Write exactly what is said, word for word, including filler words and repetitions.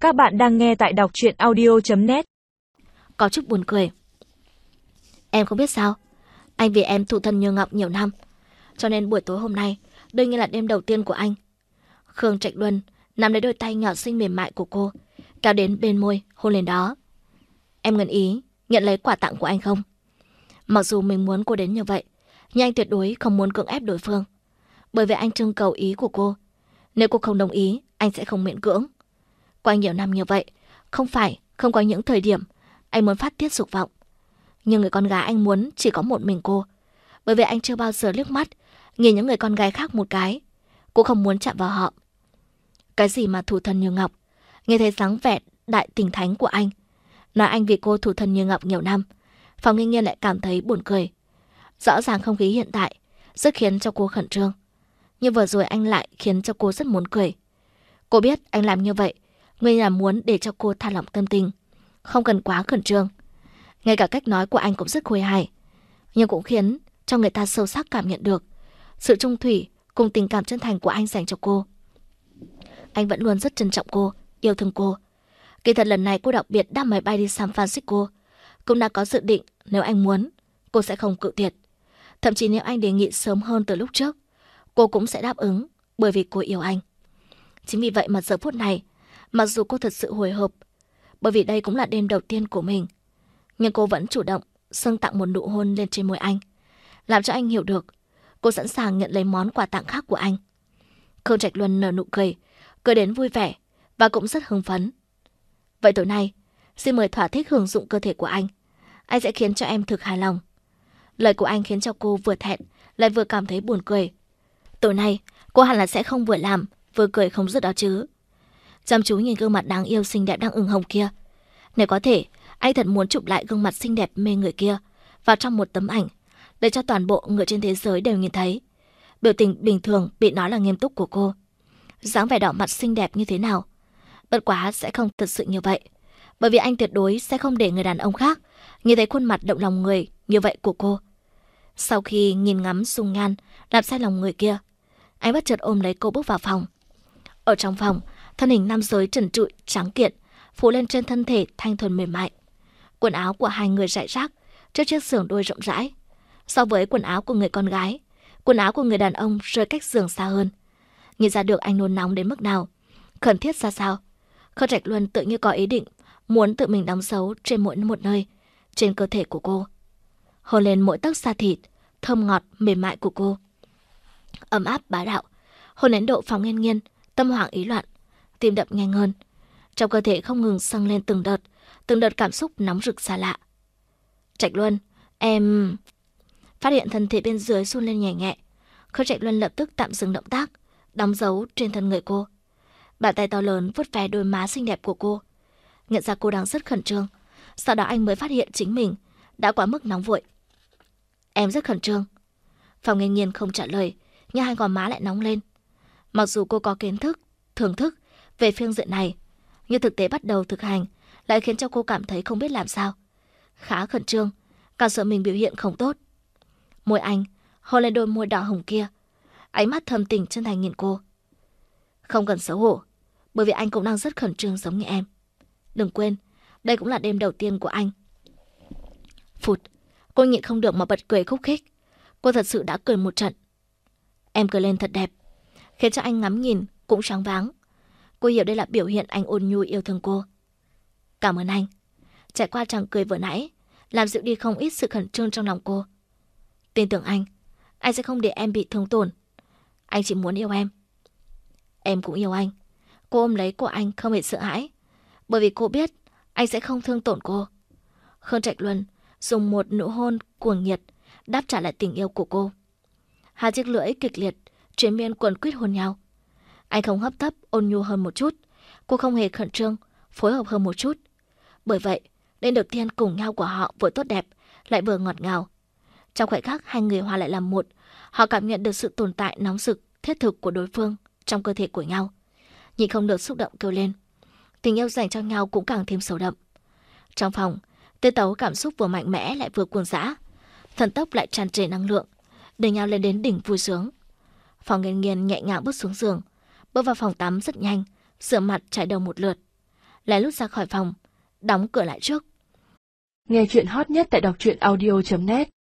Các bạn đang nghe tại đọc truyện audio chấm net. Có chút buồn cười. Em không biết sao, anh vì em thụ thân như ngọc nhiều năm, cho nên buổi tối hôm nay đương nhiên là đêm đầu tiên của anh. Khương Trạch Luân nắm lấy đôi tay nhỏ xinh mềm mại của cô, kéo đến bên môi, hôn lên đó. Em nguyện ý nhận lấy quà tặng của anh không? Mặc dù mình muốn cô đến như vậy, nhưng anh tuyệt đối không muốn cưỡng ép đối phương, bởi vì anh trưng cầu ý của cô. Nếu cô không đồng ý, anh sẽ không miễn cưỡng. Qua nhiều năm như vậy, không phải không có những thời điểm anh muốn phát tiết dục vọng, nhưng người con gái anh muốn chỉ có một mình cô, bởi vì anh chưa bao giờ liếc mắt nhìn những người con gái khác một cái. Cô không muốn chạm vào họ. Cái gì mà thủ thân như ngọc, nghe thấy dáng vẻ đại tình thánh của anh, nói anh vì cô thủ thân như ngọc nhiều năm, Phòng Nghiên Nghiên lại cảm thấy buồn cười. Rõ ràng không khí hiện tại rất khiến cho cô khẩn trương, nhưng vừa rồi anh lại khiến cho cô rất muốn cười. Cô biết anh làm như vậy nguyên là muốn để cho cô tha lỏng tâm tình, không cần quá khẩn trương. Ngay cả cách nói của anh cũng rất khôi hài, nhưng cũng khiến cho người ta sâu sắc cảm nhận được sự trung thủy cùng tình cảm chân thành của anh dành cho cô. Anh vẫn luôn rất trân trọng cô, yêu thương cô. Kỳ thật lần này cô đặc biệt đáp máy bay đi San Francisco, cũng đã có dự định nếu anh muốn, cô sẽ không cự tuyệt. Thậm chí nếu anh đề nghị sớm hơn từ lúc trước, cô cũng sẽ đáp ứng, bởi vì cô yêu anh. Chính vì vậy mà giờ phút này, mặc dù cô thật sự hồi hộp, bởi vì đây cũng là đêm đầu tiên của mình, nhưng cô vẫn chủ động dâng tặng một nụ hôn lên trên môi anh, làm cho anh hiểu được cô sẵn sàng nhận lấy món quà tặng khác của anh. Khương Trạch Luân nở nụ cười, cười đến vui vẻ và cũng rất hưng phấn. Vậy tối nay, xin mời thỏa thích hưởng dụng cơ thể của anh. Anh sẽ khiến cho em thực hài lòng. Lời của anh khiến cho cô vừa thẹn lại vừa cảm thấy buồn cười. Tối nay, cô hẳn là sẽ không vừa làm vừa cười không dứt đó chứ. Chăm chú nhìn gương mặt đáng yêu xinh đẹp đang ửng hồng kia. Nếu có thể, anh thật muốn chụp lại gương mặt xinh đẹp mê người kia vào trong một tấm ảnh, để cho toàn bộ người trên thế giới đều nhìn thấy biểu tình bình thường bị nói là nghiêm túc của cô. Dáng vẻ đỏ mặt xinh đẹp như thế nào. Bất quá sẽ không thật sự như vậy, bởi vì anh tuyệt đối sẽ không để người đàn ông khác nhìn thấy khuôn mặt động lòng người như vậy của cô. Sau khi nhìn ngắm dung nhan làm say lòng người kia, anh bất chợt ôm lấy cô bước vào phòng. Ở trong phòng, thân hình nam giới trần trụi trắng kiện phủ lên trên thân thể thanh thuần mềm mại. Quần áo của hai người rải rác trước chiếc giường đôi rộng rãi. So với quần áo của người con gái, quần áo của người đàn ông rơi cách giường xa hơn. Nhìn ra được anh nôn nóng đến mức nào, khẩn thiết ra sao. Khương Trạch Luân tự như có ý định muốn tự mình đóng dấu trên mỗi một nơi trên cơ thể của cô, hôn lên mỗi tấc da thịt thơm ngọt mềm mại của cô. Ấm áp bá đạo, hôn đến độ Phòng Nghiên Nghiên tâm hoảng ý loạn, tim đập nhanh hơn. Trong cơ thể không ngừng dâng lên từng đợt, từng đợt cảm xúc nóng rực xa lạ. Trạch Luân, em... Phát hiện thân thể bên dưới run lên nhẹ nhẹ, Khương Trạch Luân lập tức tạm dừng động tác, đóng dấu trên thân người cô. Bàn tay to lớn vuốt ve đôi má xinh đẹp của cô. Nhận ra cô đang rất khẩn trương, sau đó anh mới phát hiện chính mình đã quá mức nóng vội. Em rất khẩn trương. Phòng Nghiên Nghiên không trả lời, nhưng hai gò má lại nóng lên. Mặc dù cô có kiến thức, thưởng thức về phương diện này, nhưng thực tế bắt đầu thực hành lại khiến cho cô cảm thấy không biết làm sao. Khá khẩn trương, càng sợ mình biểu hiện không tốt. Môi anh hôn lên đôi môi đỏ hồng kia, ánh mắt thầm tình chân thành nhìn cô. Không cần xấu hổ, bởi vì anh cũng đang rất khẩn trương giống như em. Đừng quên, đây cũng là đêm đầu tiên của anh. Phụt, cô nhịn không được mà bật cười khúc khích. Cô thật sự đã cười một trận. Em cười lên thật đẹp, khiến cho anh ngắm nhìn cũng choáng váng. Cô hiểu đây là biểu hiện anh ôn nhu yêu thương cô. Cảm ơn anh. Trải qua chàng cười vừa nãy, làm dịu đi không ít sự khẩn trương trong lòng cô. Tin tưởng anh, anh sẽ không để em bị thương tổn. Anh chỉ muốn yêu em. Em cũng yêu anh. Cô ôm lấy cổ anh không hề sợ hãi, bởi vì cô biết anh sẽ không thương tổn cô. Khương Trạch Luân dùng một nụ hôn cuồng nhiệt đáp trả lại tình yêu của cô. Hai chiếc lưỡi kịch liệt triền miên quấn quýt hôn nhau. Anh không hấp tấp ôn nhu hơn một chút, cô không hề khẩn trương phối hợp hơn một chút. Bởi vậy, đêm đầu tiên cùng nhau của họ vừa tốt đẹp lại vừa ngọt ngào. Trong khoảnh khắc hai người hòa lại làm một, họ cảm nhận được sự tồn tại nóng rực thiết thực của đối phương trong cơ thể của nhau. Nhịn không được xúc động kêu lên. Tình yêu dành cho nhau cũng càng thêm sâu đậm. Trong phòng, tiết tấu cảm xúc vừa mạnh mẽ lại vừa cuồng dã, thần tốc lại tràn trề năng lượng, để nhau lên đến đỉnh vui sướng. Phòng Nghiên Nghiên nhẹ nhàng bước xuống giường, bước vào phòng tắm rất nhanh, rửa mặt chải đầu một lượt. lén lút ra khỏi phòng, đóng cửa lại trước. Nghe chuyện hot nhất tại đọc truyện audio chấm net.